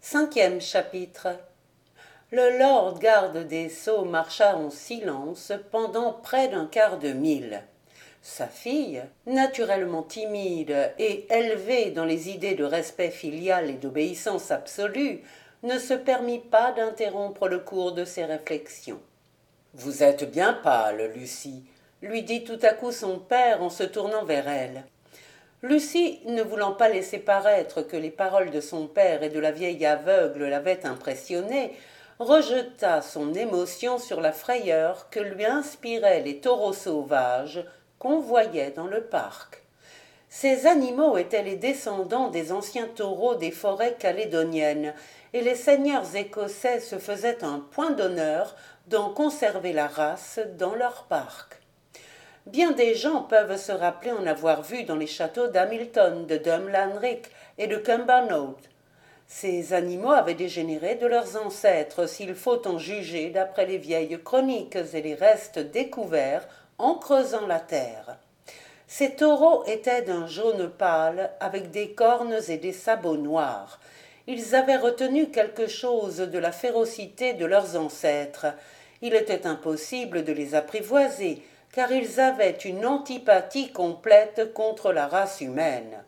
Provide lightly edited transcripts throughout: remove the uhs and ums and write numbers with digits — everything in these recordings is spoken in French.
Cinquième chapitre. Le lord garde des Sceaux marcha en silence pendant près d'un quart de mille. Sa fille, naturellement timide et élevée dans les idées de respect filial et d'obéissance absolue, ne se permit pas d'interrompre le cours de ses réflexions. « Vous êtes bien pâle, Lucie, » lui dit tout à coup son père en se tournant vers elle. Lucie, ne voulant pas laisser paraître que les paroles de son père et de la vieille aveugle l'avaient impressionnée, rejeta son émotion sur la frayeur que lui inspiraient les taureaux sauvages qu'on voyait dans le parc. Ces animaux étaient les descendants des anciens taureaux des forêts calédoniennes, et les seigneurs écossais se faisaient un point d'honneur d'en conserver la race dans leur parc. Bien des gens peuvent se rappeler en avoir vu dans les châteaux d'Hamilton, de Drumlanrig et de Cumbernauld. Ces animaux avaient dégénéré de leurs ancêtres, s'il faut en juger d'après les vieilles chroniques et les restes découverts en creusant la terre. Ces taureaux étaient d'un jaune pâle, avec des cornes et des sabots noirs. Ils avaient retenu quelque chose de la férocité de leurs ancêtres. Il était impossible de les apprivoiser, car ils avaient une antipathie complète contre la race humaine.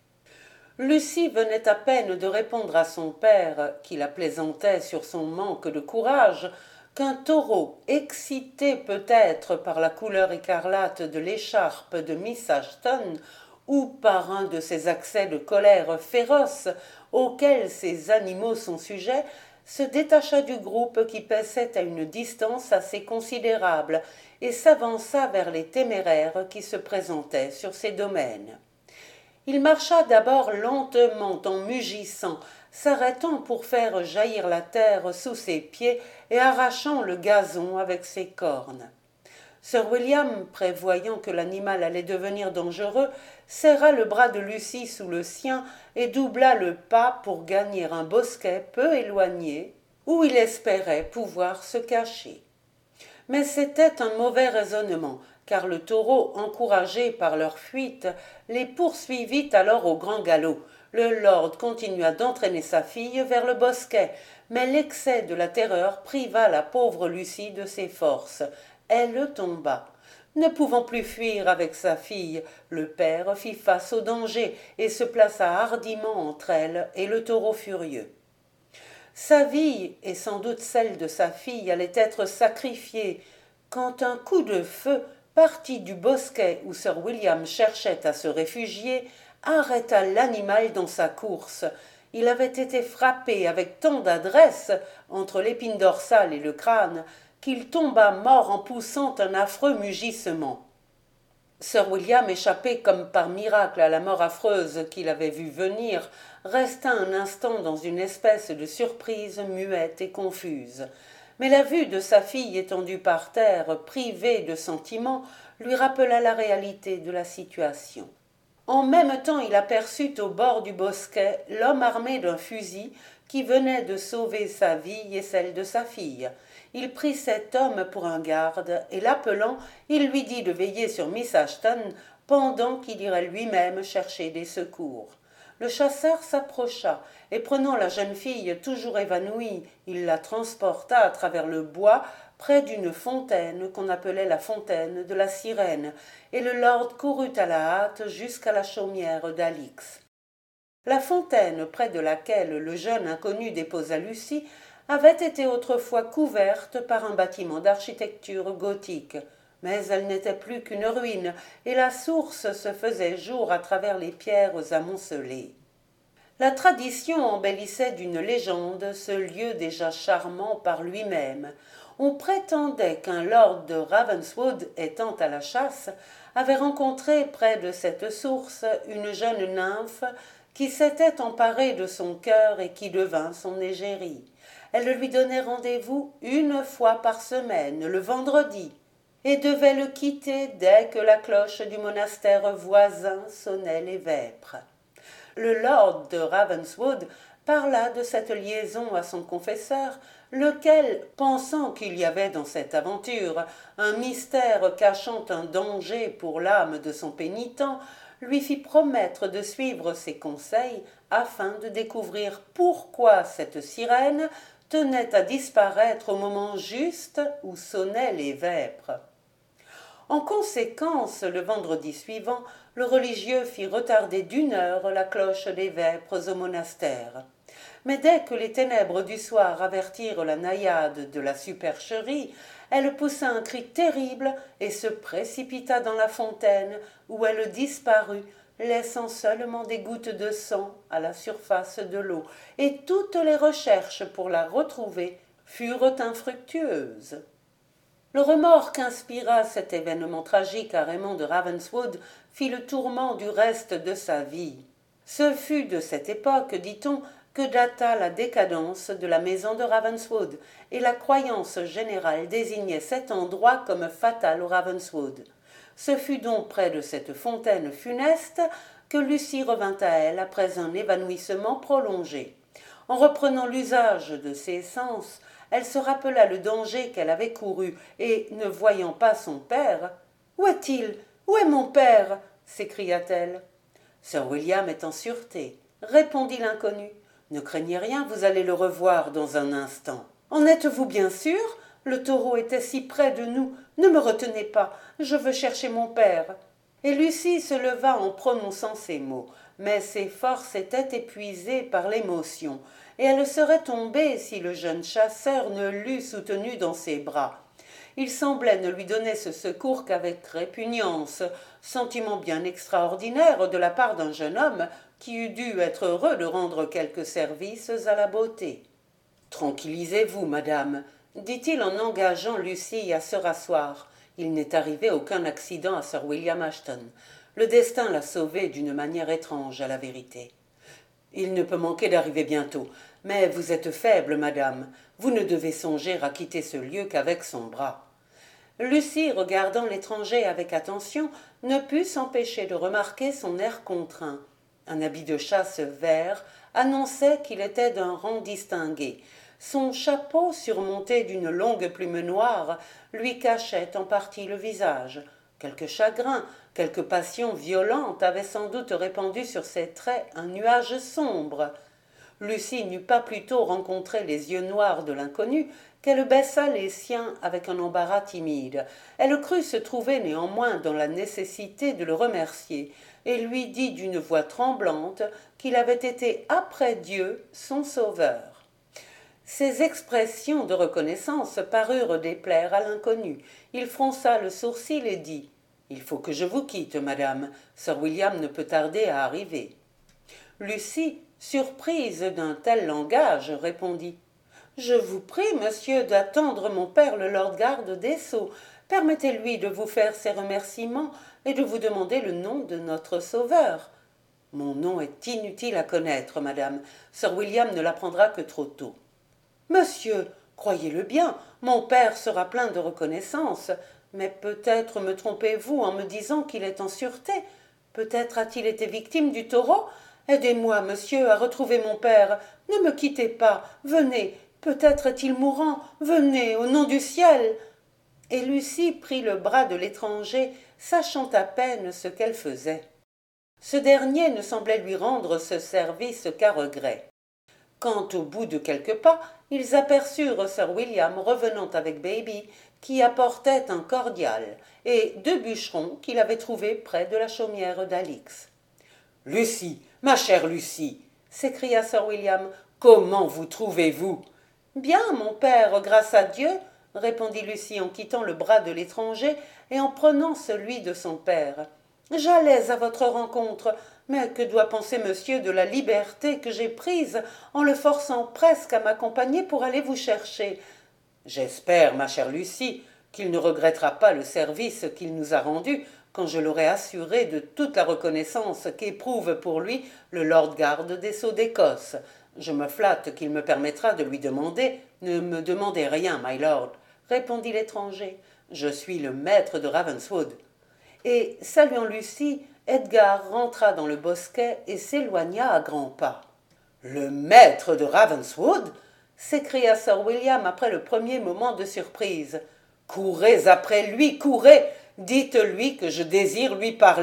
Lucie venait à peine de répondre à son père, qui la plaisantait sur son manque de courage, qu'un taureau, excité peut-être par la couleur écarlate de l'écharpe de Miss Ashton, ou par un de ces accès de colère féroce auxquels ces animaux sont sujets, se détacha du groupe qui paissait à une distance assez considérable et s'avança vers les téméraires qui se présentaient sur ces domaines. Il marcha d'abord lentement en mugissant, s'arrêtant pour faire jaillir la terre sous ses pieds et arrachant le gazon avec ses cornes. Sir William, prévoyant que l'animal allait devenir dangereux, serra le bras de Lucie sous le sien et doubla le pas pour gagner un bosquet peu éloigné, où il espérait pouvoir se cacher. Mais c'était un mauvais raisonnement, car le taureau, encouragé par leur fuite, les poursuivit alors au grand galop. Le lord continua d'entraîner sa fille vers le bosquet, mais l'excès de la terreur priva la pauvre Lucie de ses forces. Elle tomba. Ne pouvant plus fuir avec sa fille, le père fit face au danger et se plaça hardiment entre elle et le taureau furieux. Sa vie, et sans doute celle de sa fille, allait être sacrifiée, quand un coup de feu, parti du bosquet où Sir William cherchait à se réfugier, arrêta l'animal dans sa course. Il avait été frappé avec tant d'adresse entre l'épine dorsale et le crâne qu'il tomba mort en poussant un affreux mugissement. Sir William, échappé comme par miracle à la mort affreuse qu'il avait vue venir, resta un instant dans une espèce de surprise muette et confuse. Mais la vue de sa fille étendue par terre, privée de sentiment, lui rappela la réalité de la situation. En même temps, il aperçut au bord du bosquet l'homme armé d'un fusil qui venait de sauver sa vie et celle de sa fille. Il prit cet homme pour un garde, et l'appelant, il lui dit de veiller sur Miss Ashton pendant qu'il irait lui-même chercher des secours. Le chasseur s'approcha, et prenant la jeune fille toujours évanouie, il la transporta à travers le bois près d'une fontaine qu'on appelait la fontaine de la sirène, et le lord courut à la hâte jusqu'à la chaumière d'Alix. La fontaine près de laquelle le jeune inconnu déposa Lucie avait été autrefois couverte par un bâtiment d'architecture gothique, mais elle n'était plus qu'une ruine, et la source se faisait jour à travers les pierres amoncelées. La tradition embellissait d'une légende ce lieu déjà charmant par lui-même. On prétendait qu'un lord de Ravenswood, étant à la chasse, avait rencontré près de cette source une jeune nymphe qui s'était emparée de son cœur et qui devint son égérie. Elle lui donnait rendez-vous une fois par semaine, le vendredi, et devait le quitter dès que la cloche du monastère voisin sonnait les vêpres. Le lord de Ravenswood parla de cette liaison à son confesseur, lequel, pensant qu'il y avait dans cette aventure un mystère cachant un danger pour l'âme de son pénitent, lui fit promettre de suivre ses conseils afin de découvrir pourquoi cette sirène tenait à disparaître au moment juste où sonnaient les vêpres. En conséquence, le vendredi suivant, le religieux fit retarder d'1 heure la cloche des vêpres au monastère. Mais dès que les ténèbres du soir avertirent la naïade de la supercherie, elle poussa un cri terrible et se précipita dans la fontaine, où elle disparut, laissant seulement des gouttes de sang à la surface de l'eau, et toutes les recherches pour la retrouver furent infructueuses. Le remords qu'inspira cet événement tragique à Raymond de Ravenswood fit le tourment du reste de sa vie. Ce fut de cette époque, dit-on, que data la décadence de la maison de Ravenswood, et la croyance générale désignait cet endroit comme fatal au Ravenswood. Ce fut donc près de cette fontaine funeste que Lucie revint à elle après un évanouissement prolongé. En reprenant l'usage de ses sens, elle se rappela le danger qu'elle avait couru, et, ne voyant pas son père, « Où est-il? Où est mon père ?» s'écria-t-elle. « Sir William est en sûreté, » répondit l'inconnu. « Ne craignez rien, vous allez le revoir dans un instant. »« En êtes-vous bien sûr? Le taureau était si près de nous. Ne me retenez pas, je veux chercher mon père. » Et Lucie se leva en prononçant ces mots, mais ses forces étaient épuisées par l'émotion, et elle serait tombée si le jeune chasseur ne l'eût soutenue dans ses bras. Il semblait ne lui donner ce secours qu'avec répugnance, sentiment bien extraordinaire de la part d'un jeune homme qui eût dû être heureux de rendre quelques services à la beauté. « Tranquillisez-vous, madame, » dit-il en engageant Lucie à se rasseoir. « Il n'est arrivé aucun accident à Sir William Ashton. Le destin l'a sauvé d'une manière étrange, à la vérité. Il ne peut manquer d'arriver bientôt. Mais vous êtes faible, madame. Vous ne devez songer à quitter ce lieu qu'avec son bras. » Lucie, regardant l'étranger avec attention, ne put s'empêcher de remarquer son air contraint. Un habit de chasse vert annonçait qu'il était d'un rang distingué. Son chapeau, surmonté d'une longue plume noire, lui cachait en partie le visage. Quelque chagrin, quelque passion violente avait sans doute répandu sur ses traits un nuage sombre. Lucie n'eut pas plutôt rencontré les yeux noirs de l'inconnu qu'elle baissa les siens avec un embarras timide. Elle crut se trouver néanmoins dans la nécessité de le remercier, et lui dit d'une voix tremblante qu'il avait été après Dieu son sauveur. Ces expressions de reconnaissance parurent déplaire à l'inconnu. Il fronça le sourcil et dit « Il faut que je vous quitte, madame. Sir William ne peut tarder à arriver. » Lucie, surprise d'un tel langage, répondit « Je vous prie, monsieur, d'attendre mon père le lord garde des Sceaux. Permettez-lui de vous faire ses remerciements et de vous demander le nom de notre sauveur. » « Mon nom est inutile à connaître, madame. Sir William ne l'apprendra que trop tôt. »« Monsieur, croyez-le bien, mon père sera plein de reconnaissance. Mais peut-être me trompez-vous en me disant qu'il est en sûreté. Peut-être a-t-il été victime du taureau. Aidez-moi, monsieur, à retrouver mon père. Ne me quittez pas. Venez. Peut-être est-il mourant. Venez, au nom du ciel. » Et Lucie prit le bras de l'étranger, sachant à peine ce qu'elle faisait. Ce dernier ne semblait lui rendre ce service qu'à regret. Quand, au bout de quelques pas, ils aperçurent Sir William revenant avec Baby, qui apportait un cordial, et 2 bûcherons qu'il avait trouvés près de la chaumière d'Alix. « Lucie, ma chère Lucie !» s'écria Sir William, « comment vous trouvez-vous ?»« Bien, mon père, grâce à Dieu !» répondit Lucie en quittant le bras de l'étranger et en prenant celui de son père. « J'allais à votre rencontre, mais que doit penser monsieur de la liberté que j'ai prise en le forçant presque à m'accompagner pour aller vous chercher ? J'espère, ma chère Lucie, qu'il ne regrettera pas le service qu'il nous a rendu quand je l'aurai assuré de toute la reconnaissance qu'éprouve pour lui le lord garde des Sceaux d'Écosse. Je me flatte qu'il me permettra de lui demander. »« Ne me demandez rien, my lord, » répondit l'étranger. « Je suis le maître de Ravenswood. » Et, saluant Lucie, Edgar rentra dans le bosquet et s'éloigna à grands pas. « Le maître de Ravenswood !» s'écria Sir William après le premier moment de surprise. « Courez après lui, courez! Dites-lui que je désire lui parler. »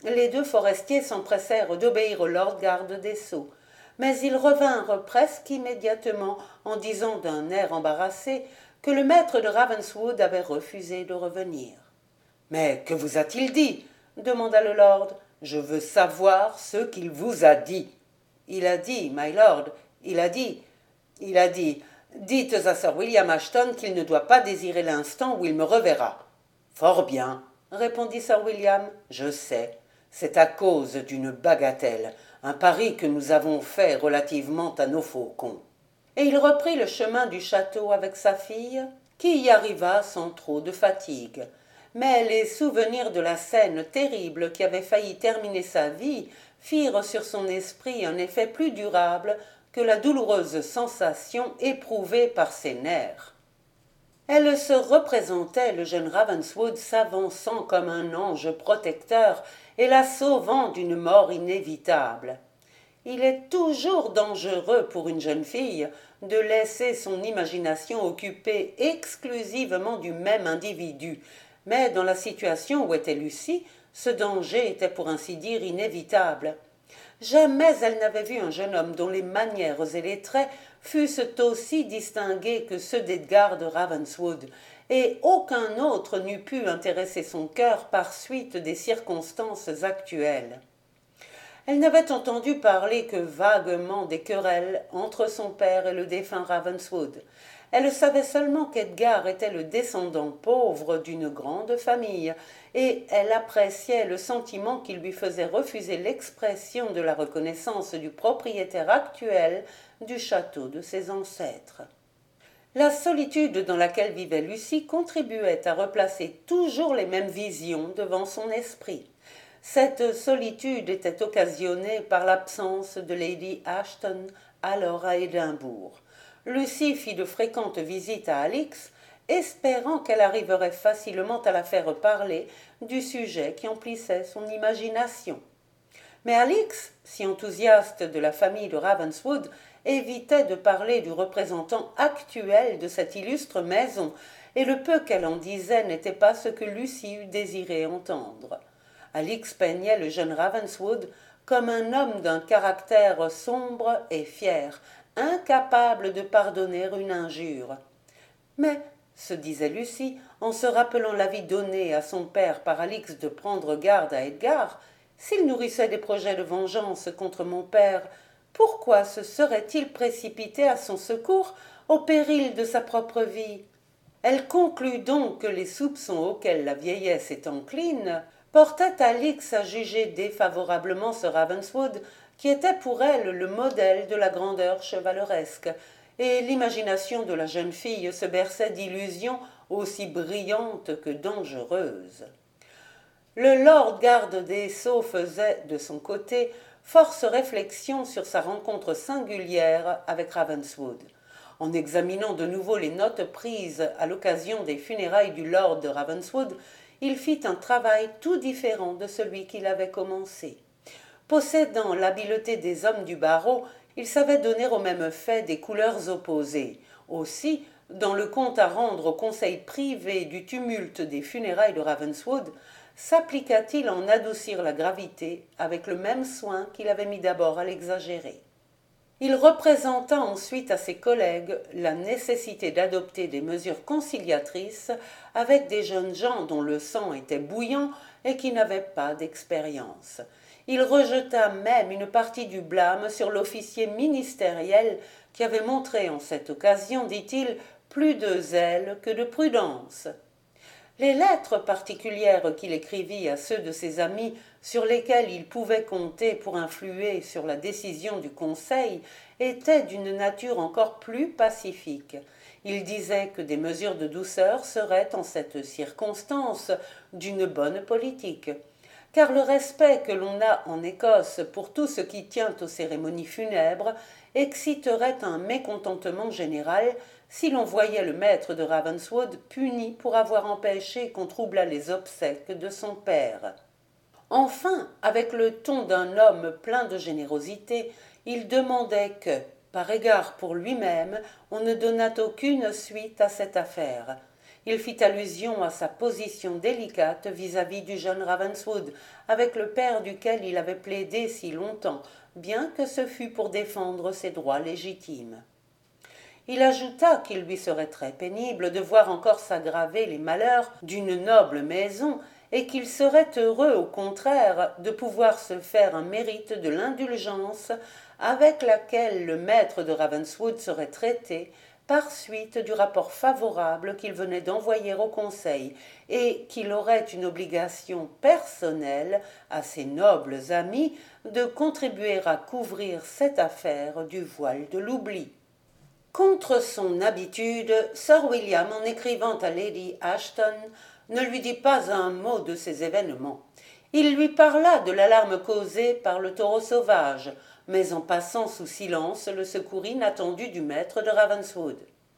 Les deux forestiers s'empressèrent d'obéir au lord garde des sceaux, mais ils revinrent presque immédiatement en disant d'un air embarrassé que le maître de Ravenswood avait refusé de revenir. « Mais que vous a-t-il dit » demanda le lord. « Je veux savoir ce qu'il vous a dit. »« Il a dit, my lord, il a dit, dites à Sir William Ashton qu'il ne doit pas désirer l'instant où il me reverra. »« Fort bien, » répondit Sir William, « je sais. C'est à cause d'une bagatelle, un pari que nous avons fait relativement à nos faucons. » Et il reprit le chemin du château avec sa fille, qui y arriva sans trop de fatigue. Mais les souvenirs de la scène terrible qui avait failli terminer sa vie firent sur son esprit un effet plus durable que la douloureuse sensation éprouvée par ses nerfs. Elle se représentait le jeune Ravenswood s'avançant comme un ange protecteur et la sauvant d'une mort inévitable. Il est toujours dangereux pour une jeune fille de laisser son imagination occupée exclusivement du même individu, mais dans la situation où était Lucie, ce danger était pour ainsi dire inévitable. Jamais elle n'avait vu un jeune homme dont les manières et les traits fussent aussi distingués que ceux d'Edgar de Ravenswood, et aucun autre n'eût pu intéresser son cœur par suite des circonstances actuelles. Elle n'avait entendu parler que vaguement des querelles entre son père et le défunt Ravenswood. Elle savait seulement qu'Edgar était le descendant pauvre d'une grande famille, et elle appréciait le sentiment qui lui faisait refuser l'expression de la reconnaissance du propriétaire actuel du château de ses ancêtres. La solitude dans laquelle vivait Lucie contribuait à replacer toujours les mêmes visions devant son esprit. Cette solitude était occasionnée par l'absence de Lady Ashton, alors à Édimbourg. Lucie fit de fréquentes visites à Alix, espérant qu'elle arriverait facilement à la faire parler du sujet qui emplissait son imagination. Mais Alix, si enthousiaste de la famille de Ravenswood, évitait de parler du représentant actuel de cette illustre maison, et le peu qu'elle en disait n'était pas ce que Lucie eût désiré entendre. Alix peignait le jeune Ravenswood comme un homme d'un caractère sombre et fier, incapable de pardonner une injure. Mais, se disait Lucie, en se rappelant l'avis donné à son père par Alix de prendre garde à Edgar, s'il nourrissait des projets de vengeance contre mon père, pourquoi se serait-il précipité à son secours au péril de sa propre vie? Elle conclut donc que les soupçons auxquels la vieillesse est encline portaient Alix à juger défavorablement ce Ravenswood, qui était pour elle le modèle de la grandeur chevaleresque, et l'imagination de la jeune fille se berçait d'illusions aussi brillantes que dangereuses. Le lord garde des sceaux faisait, de son côté, force réflexion sur sa rencontre singulière avec Ravenswood. En examinant de nouveau les notes prises à l'occasion des funérailles du lord de Ravenswood, il fit un travail tout différent de celui qu'il avait commencé. Possédant l'habileté des hommes du barreau, il savait donner aux mêmes faits des couleurs opposées. Aussi, dans le compte à rendre au conseil privé du tumulte des funérailles de Ravenswood, s'appliqua-t-il à en adoucir la gravité avec le même soin qu'il avait mis d'abord à l'exagérer. Il représenta ensuite à ses collègues la nécessité d'adopter des mesures conciliatrices avec des jeunes gens dont le sang était bouillant et qui n'avaient pas d'expérience. Il rejeta même une partie du blâme sur l'officier ministériel qui avait montré en cette occasion, dit-il, plus de zèle que de prudence. Les lettres particulières qu'il écrivit à ceux de ses amis sur lesquels il pouvait compter pour influer sur la décision du conseil étaient d'une nature encore plus pacifique. Il disait que des mesures de douceur seraient en cette circonstance d'une bonne politique, car le respect que l'on a en Écosse pour tout ce qui tient aux cérémonies funèbres exciterait un mécontentement général si l'on voyait le maître de Ravenswood puni pour avoir empêché qu'on troublât les obsèques de son père. Enfin, avec le ton d'un homme plein de générosité, il demandait que, par égard pour lui-même, on ne donnât aucune suite à cette affaire. Il fit allusion à sa position délicate vis-à-vis du jeune Ravenswood, avec le père duquel il avait plaidé si longtemps, bien que ce fût pour défendre ses droits légitimes. Il ajouta qu'il lui serait très pénible de voir encore s'aggraver les malheurs d'une noble maison, et qu'il serait heureux, au contraire, de pouvoir se faire un mérite de l'indulgence avec laquelle le maître de Ravenswood serait traité, par suite du rapport favorable qu'il venait d'envoyer au conseil, et qu'il aurait une obligation personnelle à ses nobles amis de contribuer à couvrir cette affaire du voile de l'oubli. Contre son habitude, Sir William, en écrivant à Lady Ashton, ne lui dit pas un mot de ces événements. Il lui parla de l'alarme causée par le taureau sauvage, mais en passant sous silence le secours inattendu du maître de Ravenswood.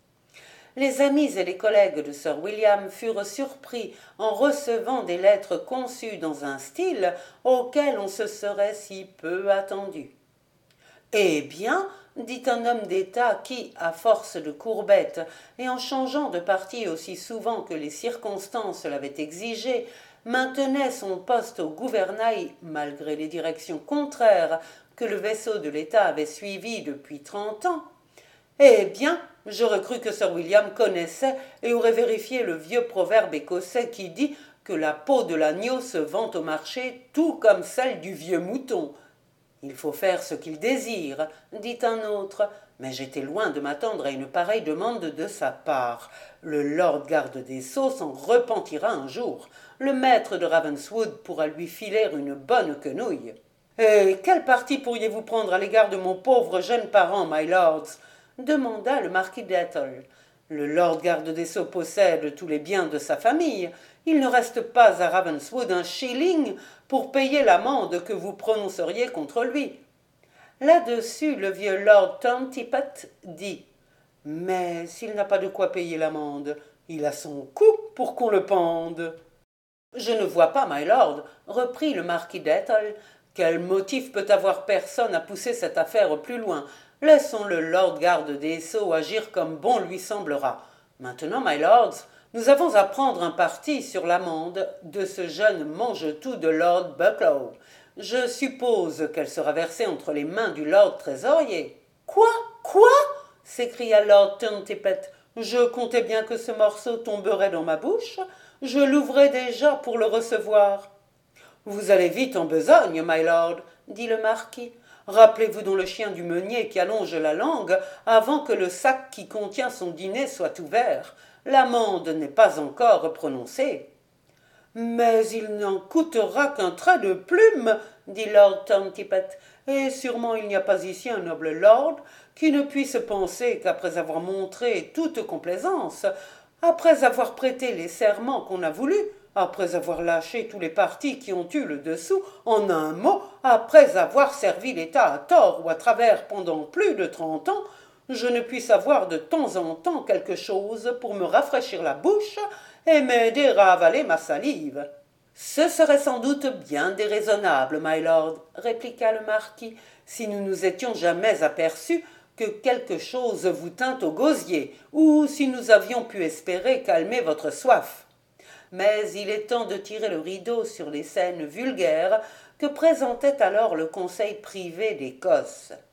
Les amis et les collègues de Sir William furent surpris en recevant des lettres conçues dans un style auquel on se serait si peu attendu. « Eh bien, dit un homme d'État qui, à force de courbettes et en changeant de parti aussi souvent que les circonstances l'avaient exigé, maintenait son poste au gouvernail malgré les directions contraires que le vaisseau de l'État avait suivies depuis 30 ans. Eh bien, j'aurais cru que Sir William connaissait et aurait vérifié le vieux proverbe écossais qui dit que la peau de l'agneau se vend au marché tout comme celle du vieux mouton. Il faut faire ce qu'il désire, dit un autre, mais j'étais loin de m'attendre à une pareille demande de sa part. Le lord garde des Sceaux s'en repentira un jour. Le maître de Ravenswood pourra lui filer une bonne quenouille. « Et quel parti pourriez-vous prendre à l'égard de mon pauvre jeune parent, my lords ?» demanda le marquis d'Athol. « Le lord garde des Sceaux possède tous les biens de sa famille. Il ne reste pas à Ravenswood un shilling pour payer l'amende que vous prononceriez contre lui. » Là-dessus, le vieux lord Tontipet dit « Mais s'il n'a pas de quoi payer l'amende, il a son coup pour qu'on le pende. » « Je ne vois pas, my lord, reprit le marquis d'Athol, quel motif peut avoir personne à pousser cette affaire plus loin. Laissons le lord garde des Sceaux agir comme bon lui semblera. Maintenant, my lords, nous avons à prendre un parti sur l'amende de ce jeune mange-tout de lord Bucklow. Je suppose qu'elle sera versée entre les mains du lord trésorier. « Quoi? S'écria lord Tontipet. Je comptais bien que ce morceau tomberait dans ma bouche. Je l'ouvrais déjà pour le recevoir. »« Vous allez vite en besogne, my lord, dit le marquis. Rappelez-vous donc le chien du meunier qui allonge la langue avant que le sac qui contient son dîner soit ouvert. L'amende n'est pas encore prononcée. »« Mais il n'en coûtera qu'un trait de plume, dit lord Tontipet, et sûrement il n'y a pas ici un noble lord qui ne puisse penser qu'après avoir montré toute complaisance, après avoir prêté les serments qu'on a voulu, après avoir lâché tous les partis qui ont eu le dessous, en un mot, après avoir servi l'État à tort ou à travers pendant plus de 30 ans, je ne puisse avoir de temps en temps quelque chose pour me rafraîchir la bouche et m'aider à avaler ma salive. »« Ce serait sans doute bien déraisonnable, my lord, répliqua le marquis, si nous nous étions jamais aperçus que quelque chose vous tint au gosier, ou si nous avions pu espérer calmer votre soif. Mais il est temps de tirer le rideau sur les scènes vulgaires que présentait alors le conseil privé d'Écosse.